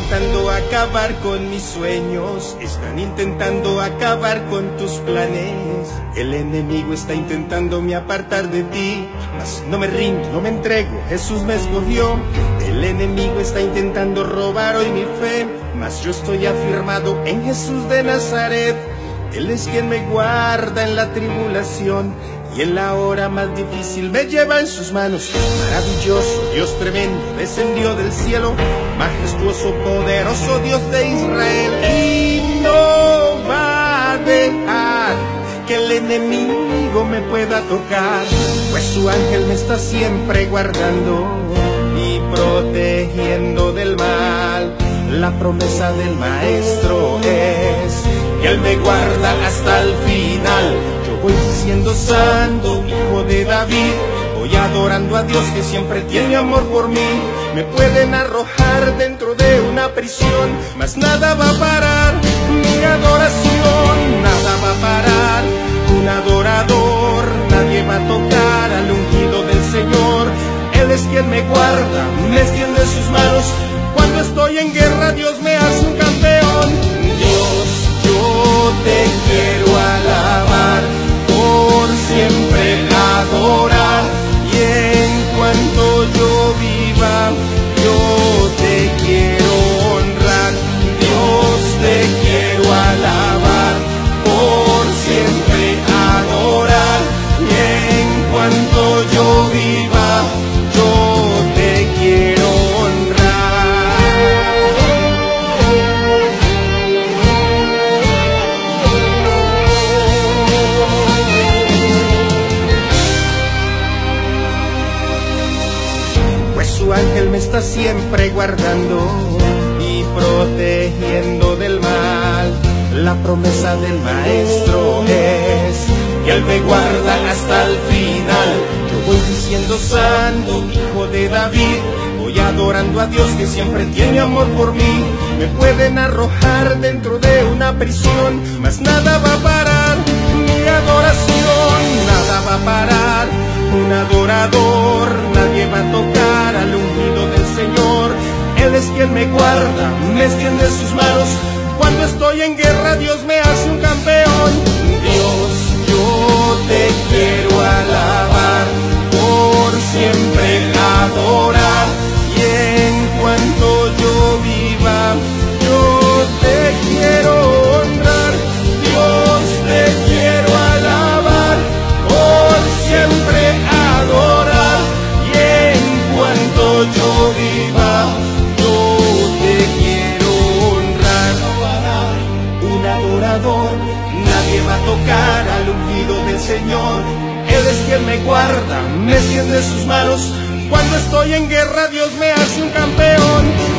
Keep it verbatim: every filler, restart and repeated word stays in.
intentando acabar con mis sueños, están intentando acabar con tus planes. El enemigo está intentando me apartar de ti, mas no me rindo, no me entrego, Jesús me escogió. El enemigo está intentando robar hoy mi fe, mas yo estoy afirmado en Jesús de Nazaret. Él es quien me guarda en la tribulación y en la hora más difícil me lleva en sus manos. Maravilloso, Dios tremendo, descendió del cielo, majestuoso, poderoso Dios de Israel. Y no va a dejar que el enemigo me pueda tocar, pues su ángel me está siempre guardando y protegiendo del mal. La promesa del maestro es que Él me guarda hasta el final. Yo voy siendo santo, hijo de David, voy adorando a Dios que siempre tiene amor por mí. Me pueden arrojar dentro de una prisión, mas nada va a parar mi adoración. Nada va a parar un adorador, nadie va a tocar al ungido del Señor. Él es quien me guarda, me extiende sus manos. Cuando estoy en guerra, Dios me hace un campeón. Dios, yo te quiero alabar, por siempre adorar, y en cuanto yo viva, yo te quiero honrar. Dios, te quiero alabar, por siempre adorar, y en cuanto yo viva, yo te quiero honrar. Pues su ángel me está siempre guardando y protegiendo del mal. La promesa del maestro es que Él me guarda hasta el final. Yo voy diciendo santo, hijo de David, voy adorando a Dios que siempre tiene amor por mí. Me pueden arrojar dentro de una prisión, mas nada va a parar mi adoración. Nada va a parar un adorador, nadie va a tocar al ungido del Señor. Él es quien me guarda, me extiende sus manos. Cuando estoy en guerra, Dios me hace un campeón. Dios, yo te quiero alabar, por siempre adorar, y en cuanto yo viva, yo te quiero honrar. Dios, te quiero alabar, por siempre adorar, y en cuanto yo viva, yo te quiero honrar. Un adorador, nadie va a tocar al ungido del Señor. Él es quien me guarda, me extiende sus manos. Cuando estoy en guerra, Dios me hace un campeón.